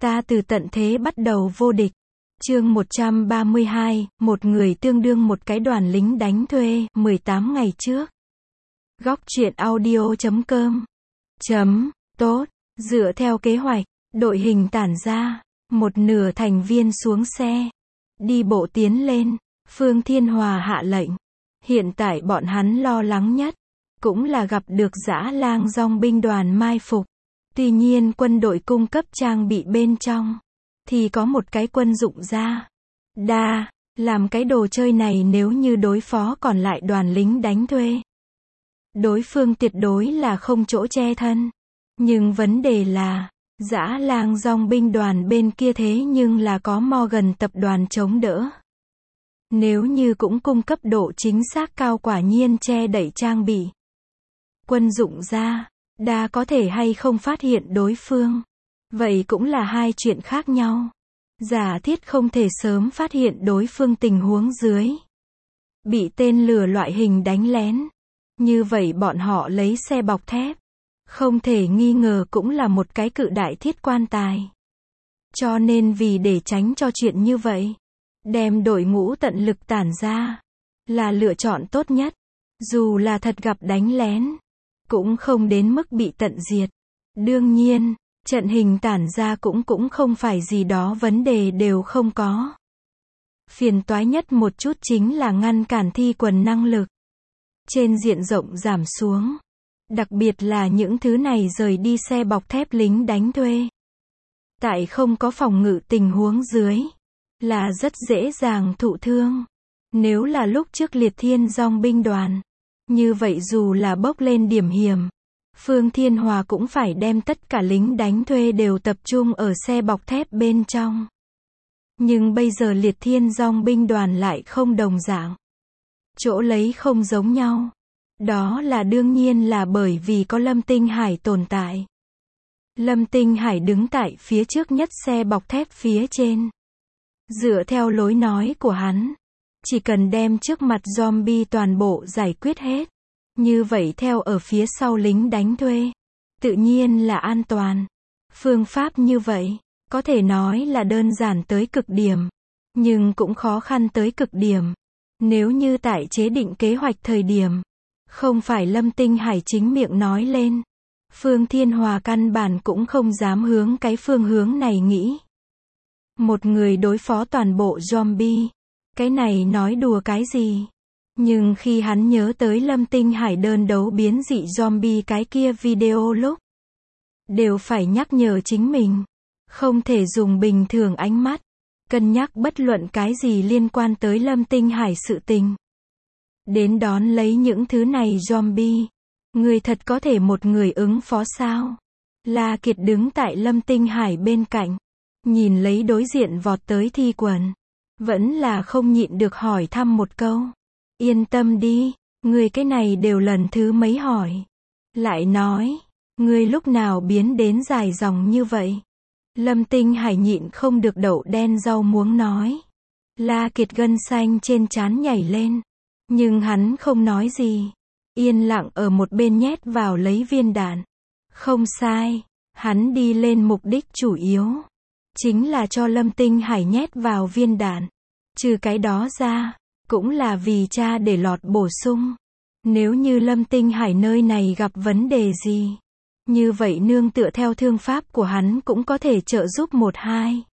Ta từ tận thế bắt đầu vô địch. Chương 132, một người tương đương một cái đoàn lính đánh thuê, 18 ngày trước. Góc truyện audio.com. Tốt, dựa theo kế hoạch, đội hình tản ra, một nửa thành viên xuống xe, đi bộ tiến lên. Phương Thiên Hòa hạ lệnh. Hiện tại bọn hắn lo lắng nhất, cũng là gặp được Dã Lang dòng binh đoàn mai phục. Tuy nhiên quân đội cung cấp trang bị bên trong, thì có một cái quân dụng ra. Làm cái đồ chơi này nếu như đối phó còn lại đoàn lính đánh thuê. Đối phương tuyệt đối là không chỗ che thân. Nhưng vấn đề là, Dã Lang dòng binh đoàn bên kia thế nhưng là có Morgan tập đoàn chống đỡ. Nếu như cũng cung cấp độ chính xác cao quả nhiên che đậy trang bị. Quân dụng ra, có thể hay không phát hiện đối phương. Vậy cũng là hai chuyện khác nhau. Giả thiết không thể sớm phát hiện đối phương tình huống dưới. Bị tên lửa loại hình đánh lén. Như vậy bọn họ lấy xe bọc thép. Không thể nghi ngờ cũng là một cái cự đại thiết quan tài. Cho nên vì để tránh cho chuyện như vậy, đem đội ngũ tận lực tản ra, là lựa chọn tốt nhất. Dù là thật gặp đánh lén, cũng không đến mức bị tận diệt. Đương nhiên, trận hình tản ra cũng không phải gì đó vấn đề đều không có. Phiền toái nhất một chút chính là ngăn cản thi quần năng lực. Trên diện rộng giảm xuống. Đặc biệt là những thứ này rời đi xe bọc thép lính đánh thuê. Tại không có phòng ngự tình huống dưới, là rất dễ dàng thụ thương. Nếu là lúc trước Liệt Thiên dòng binh đoàn, như vậy dù là bốc lên điểm hiểm, Phương Thiên Hòa cũng phải đem tất cả lính đánh thuê đều tập trung ở xe bọc thép bên trong. Nhưng bây giờ Liệt Thiên dòng binh đoàn lại không đồng dạng. Chỗ lấy không giống nhau. Đó là đương nhiên là bởi vì có Lâm Tinh Hải tồn tại. Lâm Tinh Hải đứng tại phía trước nhất xe bọc thép phía trên. Dựa theo lối nói của hắn, chỉ cần đem trước mặt zombie toàn bộ giải quyết hết. Như vậy theo ở phía sau lính đánh thuê, tự nhiên là an toàn. Phương pháp như vậy, có thể nói là đơn giản tới cực điểm, nhưng cũng khó khăn tới cực điểm. Nếu như tại chế định kế hoạch thời điểm, không phải Lâm Tinh Hải chính miệng nói lên, Phương Thiên Hòa căn bản cũng không dám hướng cái phương hướng này nghĩ. Một người đối phó toàn bộ zombie, cái này nói đùa cái gì? Nhưng khi hắn nhớ tới Lâm Tinh Hải đơn đấu biến dị zombie cái kia video lúc, đều phải nhắc nhở chính mình, không thể dùng bình thường ánh mắt, cân nhắc bất luận cái gì liên quan tới Lâm Tinh Hải sự tình. Đến đón lấy những thứ này zombie, người thật có thể một người ứng phó sao? La Kiệt đứng tại Lâm Tinh Hải bên cạnh, nhìn lấy đối diện vọt tới thi quần, vẫn là không nhịn được hỏi thăm một câu. Yên tâm đi, người cái này đều lần thứ mấy hỏi. Lại nói, người lúc nào biến đến dài dòng như vậy? Lâm Tinh Hải nhịn không được đậu đen rau muống nói. La Kiệt gân xanh trên trán nhảy lên. Nhưng hắn không nói gì. Yên lặng ở một bên nhét vào lấy viên đạn. Không sai, hắn đi lên mục đích chủ yếu. Chính là cho Lâm Tinh Hải nhét vào viên đạn. Trừ cái đó ra, cũng là vì cha để lọt bổ sung. Nếu như Lâm Tinh Hải nơi này gặp vấn đề gì, như vậy nương tựa theo thương pháp của hắn cũng có thể trợ giúp một hai.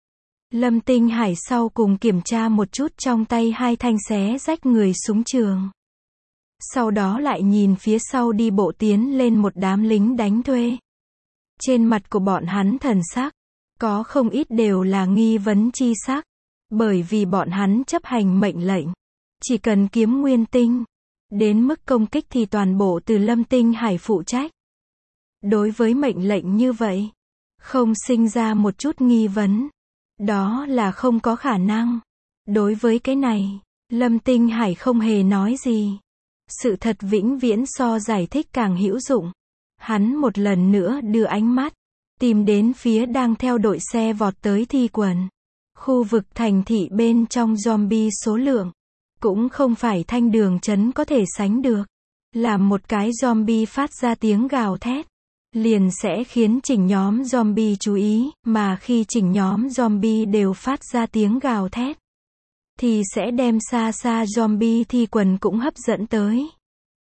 Lâm Tinh Hải sau cùng kiểm tra một chút trong tay hai thanh xé rách người súng trường. Sau đó lại nhìn phía sau đi bộ tiến lên một đám lính đánh thuê. Trên mặt của bọn hắn thần sắc, có không ít đều là nghi vấn chi sắc. Bởi vì bọn hắn chấp hành mệnh lệnh, chỉ cần kiếm nguyên tinh, đến mức công kích thì toàn bộ từ Lâm Tinh Hải phụ trách. Đối với mệnh lệnh như vậy, không sinh ra một chút nghi vấn, đó là không có khả năng. Đối với cái này, Lâm Tinh Hải không hề nói gì. Sự thật vĩnh viễn so giải thích càng hữu dụng. Hắn một lần nữa đưa ánh mắt, tìm đến phía đang theo đội xe vọt tới thi quần. Khu vực thành thị bên trong zombie số lượng, cũng không phải Thanh Đường trấn có thể sánh được. Làm một cái zombie phát ra tiếng gào thét, liền sẽ khiến chỉnh nhóm zombie chú ý, mà khi chỉnh nhóm zombie đều phát ra tiếng gào thét, thì sẽ đem xa xa zombie thi quần cũng hấp dẫn tới.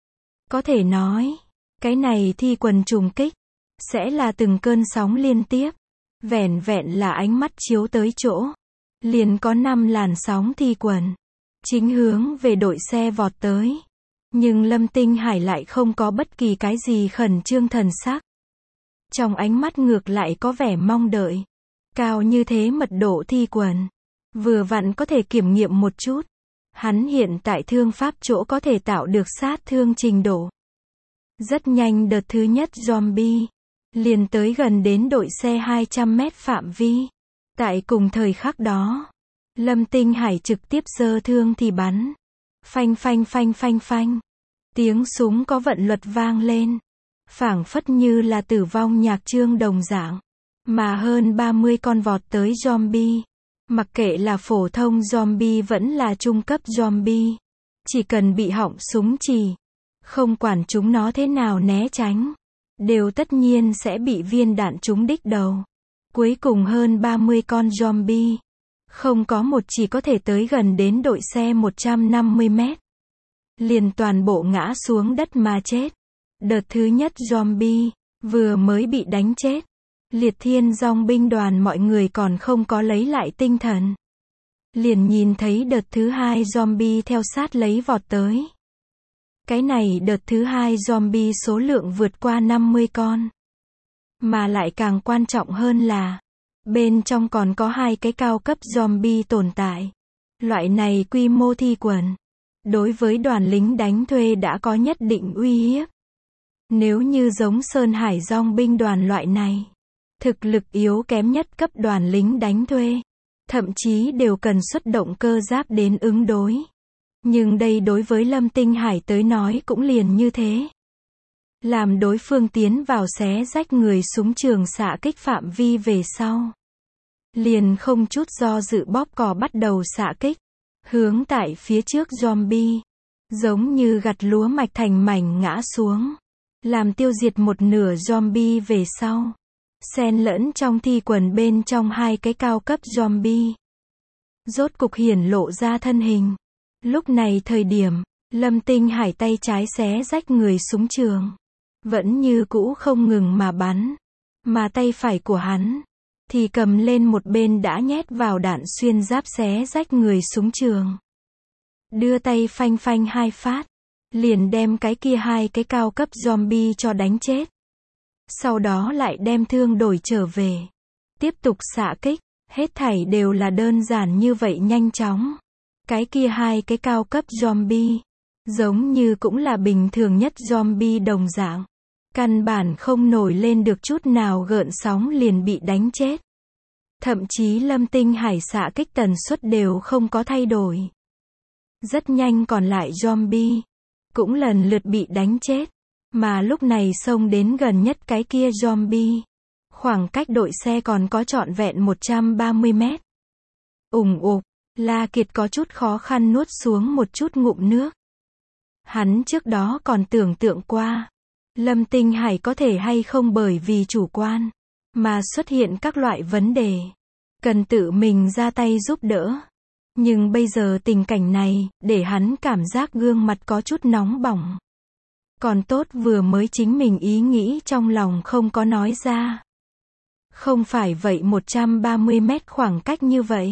Có thể nói, cái này thi quần trùng kích, sẽ là từng cơn sóng liên tiếp. Vẻn vẹn là ánh mắt chiếu tới chỗ, liền có 5 làn sóng thi quần, chính hướng về đội xe vọt tới. Nhưng Lâm Tinh Hải lại không có bất kỳ cái gì khẩn trương thần sắc. Trong ánh mắt ngược lại có vẻ mong đợi. Cao như thế mật độ thi quần, vừa vặn có thể kiểm nghiệm một chút. Hắn hiện tại thương pháp chỗ có thể tạo được sát thương trình độ. Rất nhanh đợt thứ nhất zombie liền tới gần đến đội xe 200 mét phạm vi. Tại cùng thời khắc đó, Lâm Tinh Hải trực tiếp giơ thương thì bắn. Phanh phanh phanh phanh phanh. Tiếng súng có vận luật vang lên, phảng phất như là tử vong nhạc chương đồng dạng. Mà hơn 30 con vọt tới zombie, mặc kệ là phổ thông zombie vẫn là trung cấp zombie, chỉ cần bị họng súng chỉ, không quản chúng nó thế nào né tránh, đều tất nhiên sẽ bị viên đạn trúng đích đầu. Cuối cùng hơn 30 con zombie, không có một chỉ có thể tới gần đến đội xe 150 mét. Liền toàn bộ ngã xuống đất mà chết. Đợt thứ nhất zombie, vừa mới bị đánh chết. Liệt Thiên Dòng binh đoàn mọi người còn không có lấy lại tinh thần. Liền nhìn thấy đợt thứ hai zombie theo sát lấy vọt tới. Cái này đợt thứ hai zombie số lượng vượt qua 50 con. Mà lại càng quan trọng hơn là, bên trong còn có 2 cái cao cấp zombie tồn tại. Loại này quy mô thi quần, đối với đoàn lính đánh thuê đã có nhất định uy hiếp. Nếu như giống Sơn Hải Dòng binh đoàn loại này, thực lực yếu kém nhất cấp đoàn lính đánh thuê, thậm chí đều cần xuất động cơ giáp đến ứng đối. Nhưng đây đối với Lâm Tinh Hải tới nói cũng liền như thế. Làm đối phương tiến vào xé rách người súng trường xạ kích phạm vi về sau, liền không chút do dự bóp cò bắt đầu xạ kích, hướng tại phía trước zombie, giống như gặt lúa mạch thành mảnh ngã xuống, làm tiêu diệt một nửa zombie về sau, xen lẫn trong thi quần bên trong 2 cái cao cấp zombie, rốt cục hiển lộ ra thân hình. Lúc này thời điểm, Lâm Tinh Hải tay trái xé rách người súng trường, vẫn như cũ không ngừng mà bắn, mà tay phải của hắn thì cầm lên một bên đã nhét vào đạn xuyên giáp xé rách người súng trường. Đưa tay phanh phanh 2 phát, liền đem cái kia 2 cái cao cấp zombie cho đánh chết. Sau đó lại đem thương đổi trở về, tiếp tục xạ kích, hết thảy đều là đơn giản như vậy nhanh chóng. Cái kia 2 cái cao cấp zombie, giống như cũng là bình thường nhất zombie đồng dạng. Căn bản không nổi lên được chút nào gợn sóng liền bị đánh chết. Thậm chí Lâm Tinh Hải xạ kích tần suất đều không có thay đổi. Rất nhanh còn lại zombie, cũng lần lượt bị đánh chết. Mà lúc này xông đến gần nhất cái kia zombie, khoảng cách đội xe còn có trọn vẹn 130 mét. Ùng ục, La Kiệt có chút khó khăn nuốt xuống một chút ngụm nước. Hắn trước đó còn tưởng tượng qua, Lâm Tinh Hải có thể hay không bởi vì chủ quan, mà xuất hiện các loại vấn đề, cần tự mình ra tay giúp đỡ. Nhưng bây giờ tình cảnh này, để hắn cảm giác gương mặt có chút nóng bỏng. Còn tốt vừa mới chính mình ý nghĩ trong lòng không có nói ra. Không phải vậy 130 mét khoảng cách như vậy,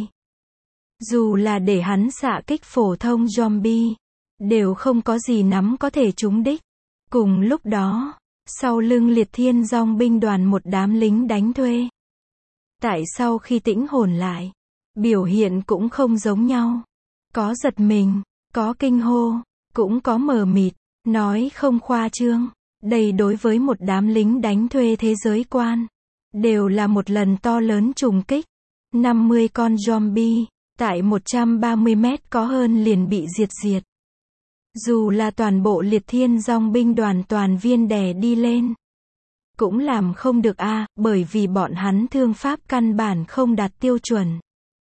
dù là để hắn xạ kích phổ thông zombie, đều không có gì nắm có thể trúng đích. Cùng lúc đó, sau lưng Liệt Thiên Dòng binh đoàn một đám lính đánh thuê, tại sau khi tĩnh hồn lại, biểu hiện cũng không giống nhau. Có giật mình, có kinh hô, cũng có mờ mịt, nói không khoa trương. Đây đối với một đám lính đánh thuê thế giới quan, đều là một lần to lớn trùng kích. 50 con zombie, tại 130 mét có hơn liền bị diệt. Dù là toàn bộ Liệt Thiên Dòng binh đoàn toàn viên đè đi lên, cũng làm không được bởi vì bọn hắn thương pháp căn bản không đạt tiêu chuẩn.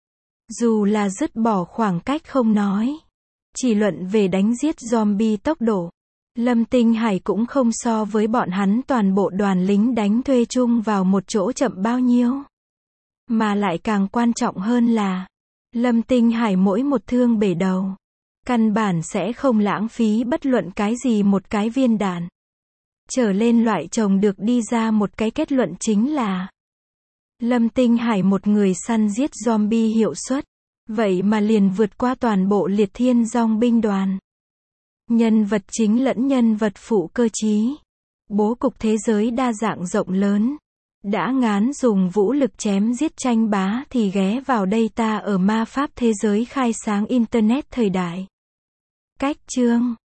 Dù là dứt bỏ khoảng cách không nói, chỉ luận về đánh giết zombie tốc độ, Lâm Tinh Hải cũng không so với bọn hắn toàn bộ đoàn lính đánh thuê chung vào một chỗ chậm bao nhiêu. Mà lại càng quan trọng hơn là, Lâm Tinh Hải mỗi một thương bể đầu, căn bản sẽ không lãng phí bất luận cái gì một cái viên đạn. Trở lên loại trồng được đi ra một cái kết luận chính là, Lâm Tinh Hải một người săn giết zombie hiệu suất, vậy mà liền vượt qua toàn bộ liệt thiên dòng binh đoàn. Nhân vật chính lẫn nhân vật phụ cơ trí. Bố cục thế giới đa dạng rộng lớn. Đã ngán dùng vũ lực chém giết tranh bá thì ghé vào đây ta ở ma pháp thế giới khai sáng Internet thời đại. Cách chương